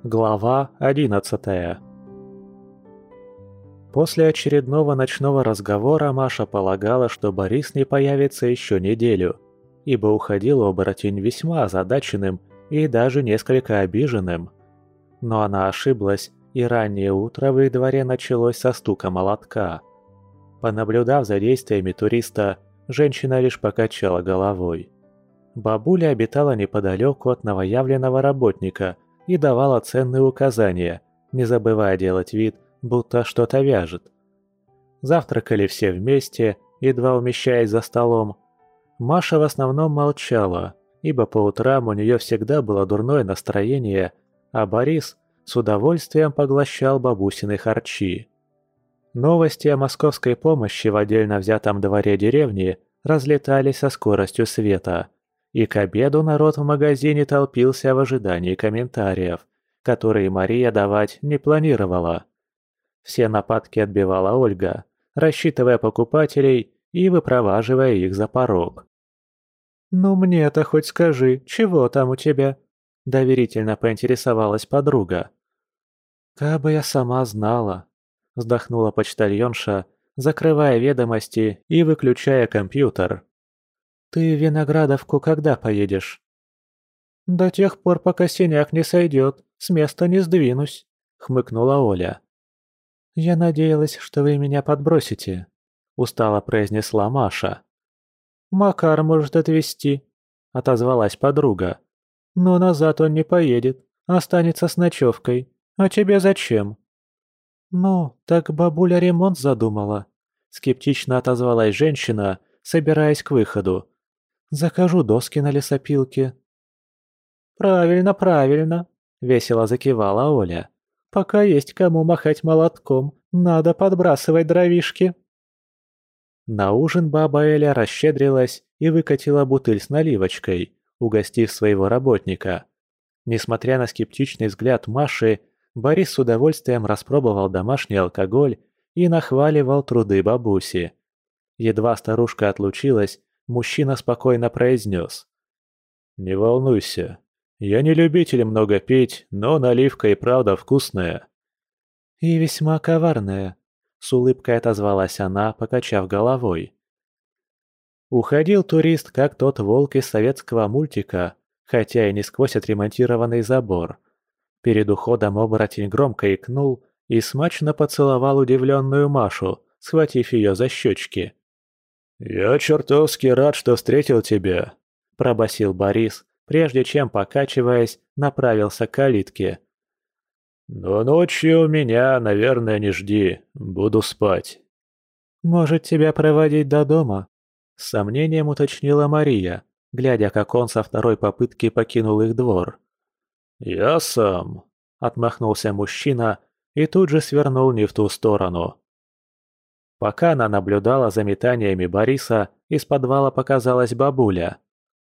Глава 11. После очередного ночного разговора Маша полагала, что Борис не появится еще неделю, ибо уходил оборотень весьма озадаченным и даже несколько обиженным. Но она ошиблась, и раннее утро в их дворе началось со стука молотка. Понаблюдав за действиями туриста, женщина лишь покачала головой. Бабуля обитала неподалеку от новоявленного работника и давала ценные указания, не забывая делать вид, будто что-то вяжет. Завтракали все вместе, едва умещаясь за столом. Маша в основном молчала, ибо по утрам у нее всегда было дурное настроение, а Борис с удовольствием поглощал бабусины харчи. Новости о московской помощи в отдельно взятом дворе деревни разлетались со скоростью света, и к обеду народ в магазине толпился в ожидании комментариев, которые Мария давать не планировала. Все нападки отбивала Ольга, рассчитывая покупателей и выпроваживая их за порог. «Ну мне-то хоть скажи, чего там у тебя?» – доверительно поинтересовалась подруга. «Кабы я сама знала», – вздохнула почтальонша, закрывая ведомости и выключая компьютер. «Ты в Виноградовку когда поедешь?» «До тех пор, пока синяк не сойдет, с места не сдвинусь», — хмыкнула Оля. «Я надеялась, что вы меня подбросите», — устало произнесла Маша. «Макар может отвезти», — отозвалась подруга. «Но назад он не поедет, останется с ночевкой. А тебе зачем?» «Ну, так бабуля ремонт задумала», — скептично отозвалась женщина, собираясь к выходу. «Закажу доски на лесопилке». «Правильно, правильно», — весело закивала Оля. «Пока есть кому махать молотком, надо подбрасывать дровишки». На ужин баба Эля расщедрилась и выкатила бутыль с наливочкой, угостив своего работника. Несмотря на скептичный взгляд Маши, Борис с удовольствием распробовал домашний алкоголь и нахваливал труды бабуси. Едва старушка отлучилась, мужчина спокойно произнес. «Не волнуйся, я не любитель много пить, но наливка и правда вкусная». «И весьма коварная», — с улыбкой отозвалась она, покачав головой. Уходил турист, как тот волк из советского мультика, хотя и не сквозь отремонтированный забор. Перед уходом оборотень громко икнул и смачно поцеловал удивленную Машу, схватив ее за щечки. «Я чертовски рад, что встретил тебя», – пробасил Борис, прежде чем, покачиваясь, направился к калитке. «Но ночью меня, наверное, не жди, буду спать». «Может, тебя проводить до дома?» – с сомнением уточнила Мария, глядя, как он со второй попытки покинул их двор. «Я сам», – отмахнулся мужчина и тут же свернул не в ту сторону. Пока она наблюдала за метаниями Бориса, из подвала показалась бабуля.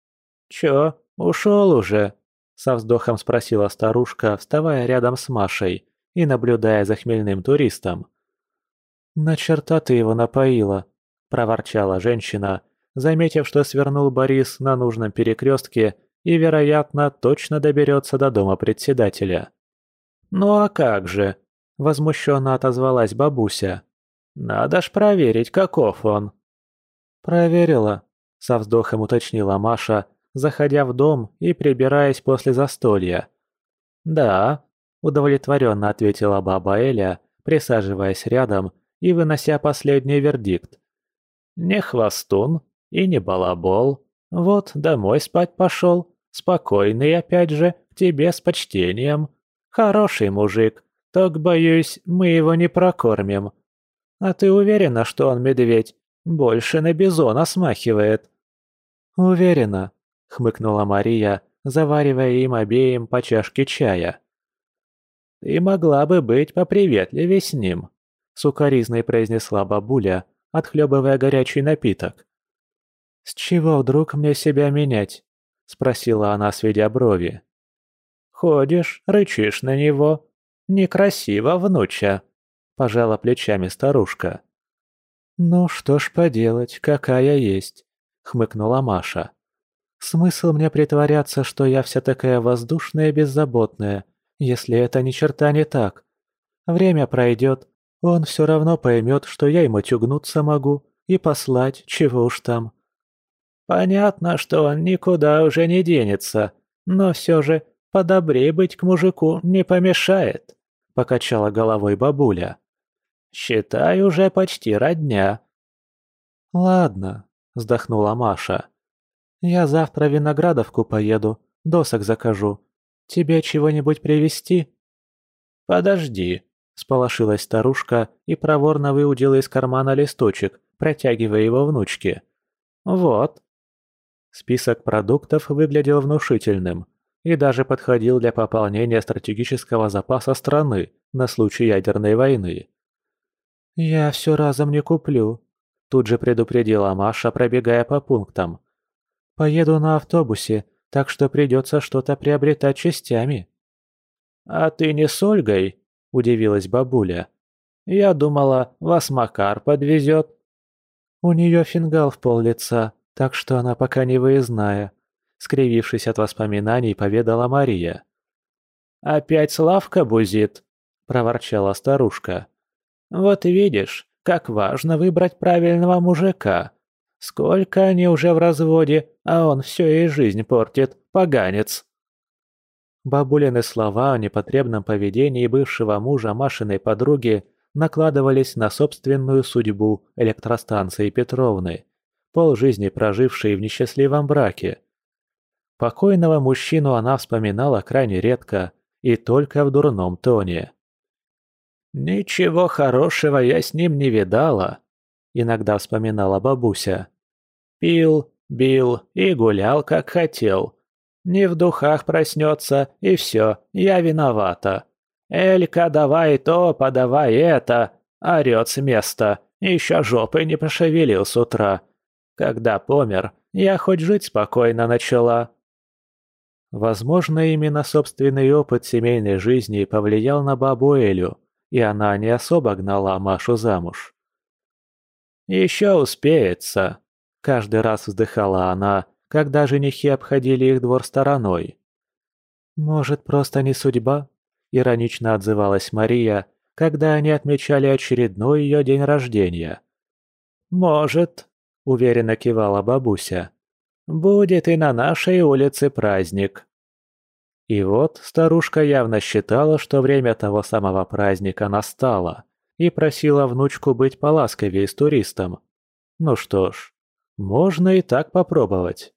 «Чё, ушёл уже?» – со вздохом спросила старушка, вставая рядом с Машей и наблюдая за хмельным туристом. «На черта ты его напоила», – проворчала женщина, заметив, что свернул Борис на нужном перекрестке и, вероятно, точно доберется до дома председателя. «Ну а как же?» – возмущенно отозвалась бабуся. «Надо ж проверить, каков он». «Проверила», – со вздохом уточнила Маша, заходя в дом и прибираясь после застолья. «Да», – удовлетворенно ответила баба Эля, присаживаясь рядом и вынося последний вердикт. «Не хвостун и не балабол. Вот домой спать пошел. Спокойный, опять же, к тебе с почтением. Хороший мужик, только, боюсь, мы его не прокормим. А ты уверена, что он медведь? Больше на бизона смахивает». «Уверена», — хмыкнула Мария, заваривая им обеим по чашке чая. «Ты могла бы быть поприветливее с ним», — сукоризной произнесла бабуля, отхлебывая горячий напиток. «С чего вдруг мне себя менять?» — спросила она, сведя брови. «Ходишь, рычишь на него. Некрасиво, внуча», — пожала плечами старушка. «Ну что ж поделать, какая есть», — хмыкнула Маша. «Смысл мне притворяться, что я вся такая воздушная и беззаботная, если это ни черта не так. Время пройдет, он все равно поймет, что я ему тюгнуться могу и послать, чего уж там. Понятно, что он никуда уже не денется, но все же подобрей быть к мужику не помешает, покачала головой бабуля. Считай, уже почти родня. Ладно, вздохнула Маша. Я завтра в Виноградовку поеду, досок закажу. Тебе чего-нибудь привезти? Подожди, сполошилась старушка и проворно выудила из кармана листочек, протягивая его внучке. Вот. Список продуктов выглядел внушительным и даже подходил для пополнения стратегического запаса страны на случай ядерной войны. «Я все разом не куплю», – тут же предупредила Маша, пробегая по пунктам. «Поеду на автобусе, так что придется что-то приобретать частями». «А ты не с Ольгой?» – удивилась бабуля. «Я думала, вас Макар подвезет». «У нее фингал в пол-лица, так что она пока не выездная», – скривившись от воспоминаний, поведала Мария. «Опять Славка бузит?» – проворчала старушка. «Вот видишь, как важно выбрать правильного мужика. Сколько они уже в разводе, а он все ей жизнь портит, поганец». Бабулины слова о непотребном поведении бывшего мужа Машиной подруги накладывались на собственную судьбу электростанции Петровны, полжизни прожившей в несчастливом браке. Покойного мужчину она вспоминала крайне редко и только в дурном тоне. «Ничего хорошего я с ним не видала», — иногда вспоминала бабуся. «Пил, бил и гулял, как хотел. Не в духах проснется, и все, я виновата. Элька, давай то, подавай это», — орёт с места, еще жопой не пошевелил с утра. Когда помер, я хоть жить спокойно начала. Возможно, именно собственный опыт семейной жизни повлиял на бабу Элю, и она не особо гнала Машу замуж. «Еще успеется», — каждый раз вздыхала она, когда женихи обходили их двор стороной. «Может, просто не судьба?» — иронично отзывалась Мария, когда они отмечали очередной ее день рождения. «Может», — уверенно кивала бабуся, — «будет и на нашей улице праздник». И вот старушка явно считала, что время того самого праздника настало, и просила внучку быть поласковее с туристом. Ну что ж, можно и так попробовать.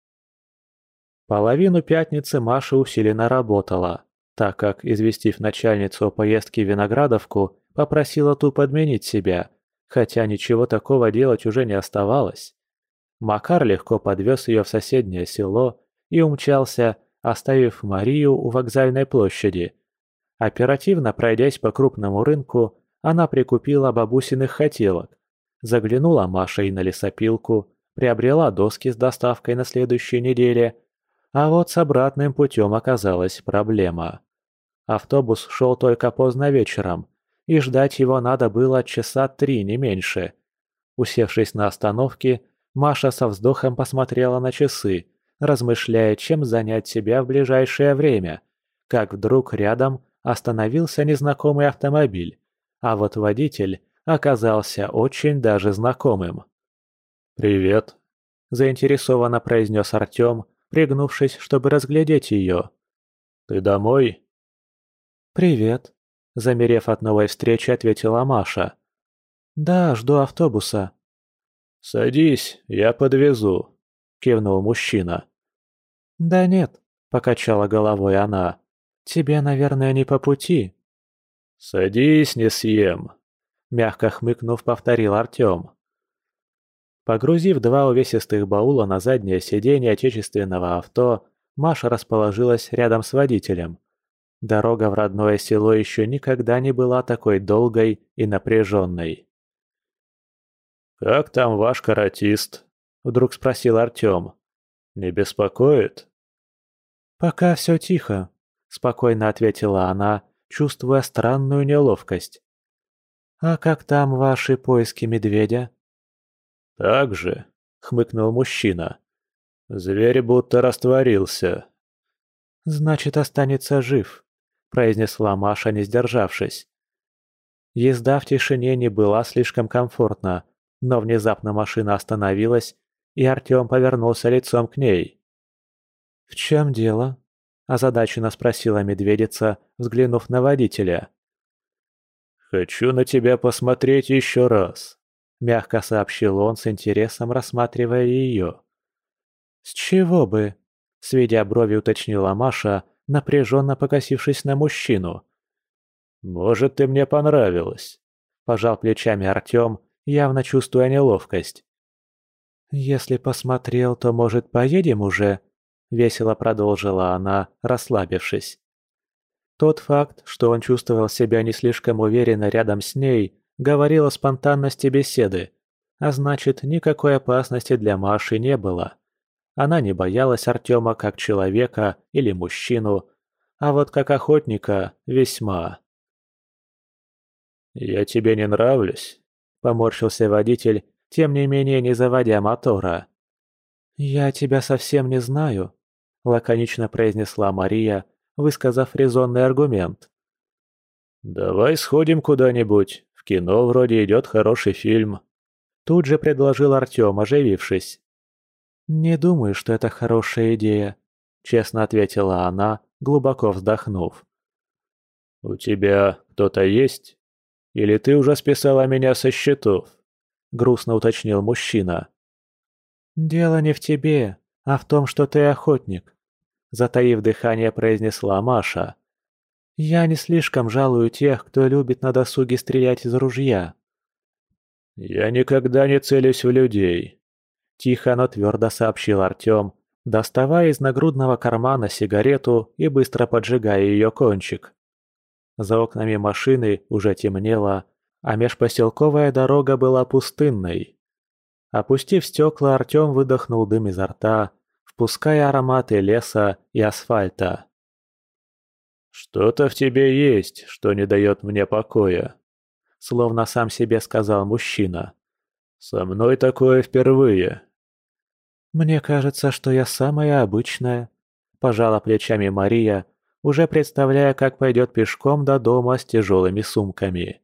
Половину пятницы Маша усиленно работала, так как, известив начальницу о поездке в Виноградовку, попросила ту подменить себя, хотя ничего такого делать уже не оставалось. Макар легко подвез ее в соседнее село и умчался, оставив Марию у вокзальной площади. Оперативно пройдясь по крупному рынку, она прикупила бабусиных хотелок. Заглянула Маша и на лесопилку, приобрела доски с доставкой на следующей неделе. А вот с обратным путем оказалась проблема. Автобус шел только поздно вечером, и ждать его надо было часа 3, не меньше. Усевшись на остановке, Маша со вздохом посмотрела на часы, размышляя, чем занять себя в ближайшее время, как вдруг рядом остановился незнакомый автомобиль, а вот водитель оказался очень даже знакомым. «Привет», – заинтересованно произнес Артем, пригнувшись, чтобы разглядеть ее. «Ты домой?» «Привет», – замерев от новой встречи, ответила Маша. «Да, жду автобуса». «Садись, я подвезу», – кивнул мужчина. «Да нет», – покачала головой она. «Тебе, наверное, не по пути». «Садись, не съем», – мягко хмыкнув, повторил Артем. Погрузив два увесистых баула на заднее сиденье отечественного авто, Маша расположилась рядом с водителем. Дорога в родное село еще никогда не была такой долгой и напряженной. «Как там ваш каратист?» – вдруг спросил Артем. «Не беспокоит?» «Пока все тихо», – спокойно ответила она, чувствуя странную неловкость. «А как там ваши поиски медведя?» «Так же», — хмыкнул мужчина. «Зверь будто растворился». «Значит, останется жив. – произнесла Маша, не сдержавшись. Езда в тишине не была слишком комфортна, но внезапно машина остановилась, и Артём повернулся лицом к ней. «В чем дело?» – озадаченно спросила медведица, взглянув на водителя. «Хочу на тебя посмотреть еще раз», – мягко сообщил он, с интересом рассматривая ее. «С чего бы?» – сведя брови, уточнила Маша, напряженно покосившись на мужчину. «Может, ты мне понравилась», – пожал плечами Артём, явно чувствуя неловкость. «Если посмотрел, то, может, поедем уже?» – весело продолжила она, расслабившись. Тот факт, что он чувствовал себя не слишком уверенно рядом с ней, говорил о спонтанности беседы, а значит, никакой опасности для Маши не было. Она не боялась Артёма как человека или мужчину, а вот как охотника – весьма. «Я тебе не нравлюсь?» – поморщился водитель, тем не менее не заводя мотора. «Я тебя совсем не знаю», – лаконично произнесла Мария, высказав резонный аргумент. «Давай сходим куда-нибудь, в кино вроде идет хороший фильм», – тут же предложил Артём, оживившись. «Не думаю, что это хорошая идея», – честно ответила она, глубоко вздохнув. «У тебя кто-то есть? Или ты уже списала меня со счетов?» – грустно уточнил мужчина. «Дело не в тебе, а в том, что ты охотник», – затаив дыхание, произнесла Маша. «Я не слишком жалую тех, кто любит на досуге стрелять из ружья». «Я никогда не целюсь в людей», – тихо, но твердо сообщил Артём, доставая из нагрудного кармана сигарету и быстро поджигая ее кончик. За окнами машины уже темнело, а межпоселковая дорога была пустынной. Опустив стекла, Артём выдохнул дым изо рта, впуская ароматы леса и асфальта. «Что-то в тебе есть, что не дает мне покоя», — словно сам себе сказал мужчина. «Со мной такое впервые». «Мне кажется, что я самая обычная», – пожала плечами Мария, уже представляя, как пойдет пешком до дома с тяжелыми сумками.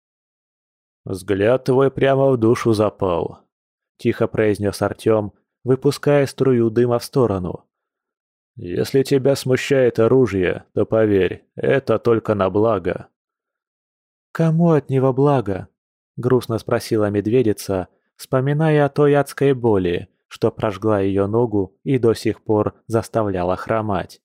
«Взгляд твой прямо в душу запал», – тихо произнес Артём, выпуская струю дыма в сторону. «Если тебя смущает оружие, то поверь, это только на благо». «Кому от него благо?» – грустно спросила медведица, вспоминая о той адской боли, что прожгла ее ногу и до сих пор заставляла хромать.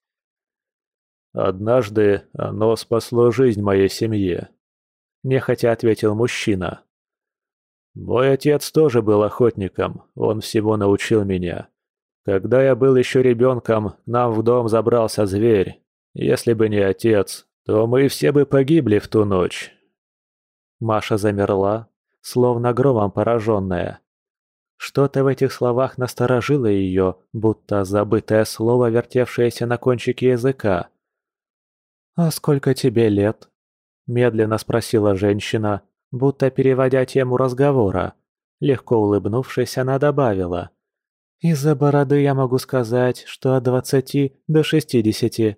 «Однажды оно спасло жизнь моей семье», – нехотя ответил мужчина. «Мой отец тоже был охотником, он всего научил меня. Когда я был еще ребенком, к нам в дом забрался зверь. Если бы не отец, то мы все бы погибли в ту ночь». Маша замерла, словно громом пораженная. Что-то в этих словах насторожило ее, будто забытое слово, вертевшееся на кончике языка. «А сколько тебе лет?» – медленно спросила женщина, будто переводя тему разговора. Легко улыбнувшись, она добавила. «Из-за бороды я могу сказать, что от 20 до 60».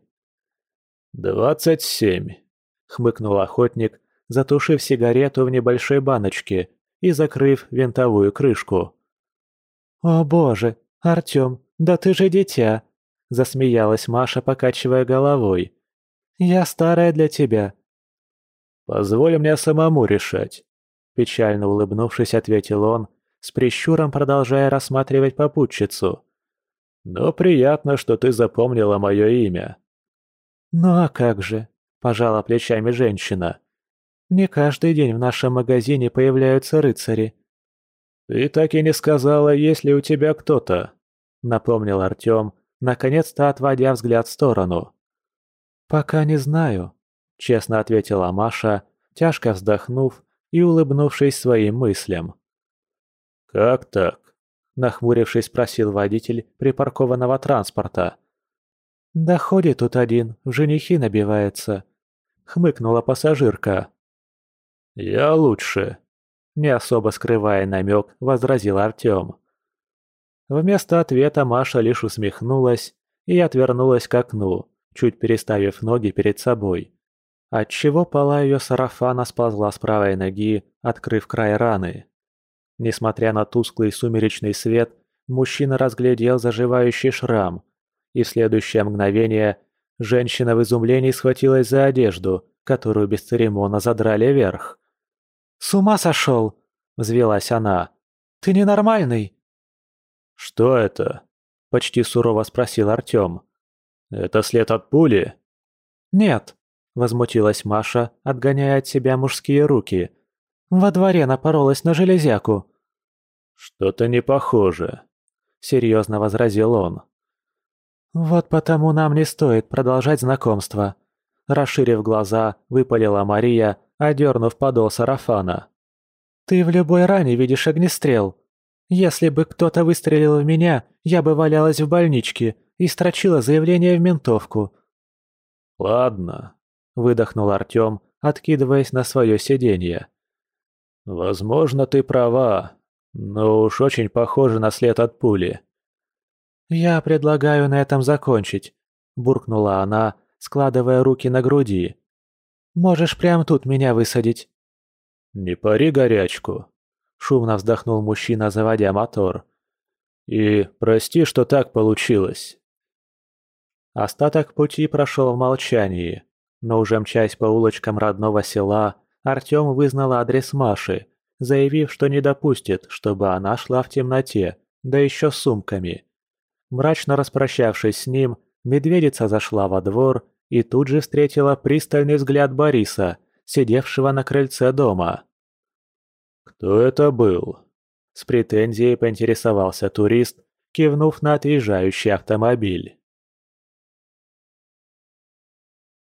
«27», – хмыкнул охотник, затушив сигарету в небольшой баночке и закрыв винтовую крышку. «О боже, Артём, да ты же дитя!» – засмеялась Маша, покачивая головой. «Я старая для тебя». «Позволь мне самому решать», – печально улыбнувшись, ответил он, с прищуром продолжая рассматривать попутчицу. «Но приятно, что ты запомнила мое имя». «Ну а как же?» – пожала плечами женщина. «Не каждый день в нашем магазине появляются рыцари». «Ты так и не сказала, есть ли у тебя кто-то», – напомнил Артём, наконец-то отводя взгляд в сторону. «Пока не знаю», – честно ответила Маша, тяжко вздохнув и улыбнувшись своим мыслям. «Как так?» – нахмурившись, спросил водитель припаркованного транспорта. «Да ходит тут один, в женихи набивается», – хмыкнула пассажирка. «Я лучше», – не особо скрывая намек, возразил Артём. Вместо ответа Маша лишь усмехнулась и отвернулась к окну, чуть переставив ноги перед собой, отчего пола ее сарафана сползла с правой ноги, открыв край раны. Несмотря на тусклый сумеречный свет, мужчина разглядел заживающий шрам, и в следующее мгновение женщина в изумлении схватилась за одежду, которую бесцеремонно задрали вверх. «С ума сошел!» – взвилась она. «Ты ненормальный!» «Что это?» – почти сурово спросил Артём. «Это след от пули?» «Нет», – возмутилась Маша, отгоняя от себя мужские руки. «Во дворе напоролась на железяку». «Что-то не похоже», – серьезно возразил он. «Вот потому нам не стоит продолжать знакомство», – расширив глаза, выпалила Мария, одернув подол сарафана. «Ты в любой ране видишь огнестрел. Если бы кто-то выстрелил в меня, я бы валялась в больничке и строчила заявление в ментовку». «Ладно», – выдохнул Артём, откидываясь на свое сиденье. «Возможно, ты права, но уж очень похоже на след от пули». «Я предлагаю на этом закончить», – буркнула она, складывая руки на груди. «Можешь прямо тут меня высадить». «Не пари горячку», – шумно вздохнул мужчина, заводя мотор. «И прости, что так получилось». Остаток пути прошел в молчании, но уже мчась по улочкам родного села, Артём вызнал адрес Маши, заявив, что не допустит, чтобы она шла в темноте, да еще с сумками. Мрачно распрощавшись с ним, медведица зашла во двор и тут же встретила пристальный взгляд Бориса, сидевшего на крыльце дома. «Кто это был?» – с претензией поинтересовался турист, кивнув на отъезжающий автомобиль.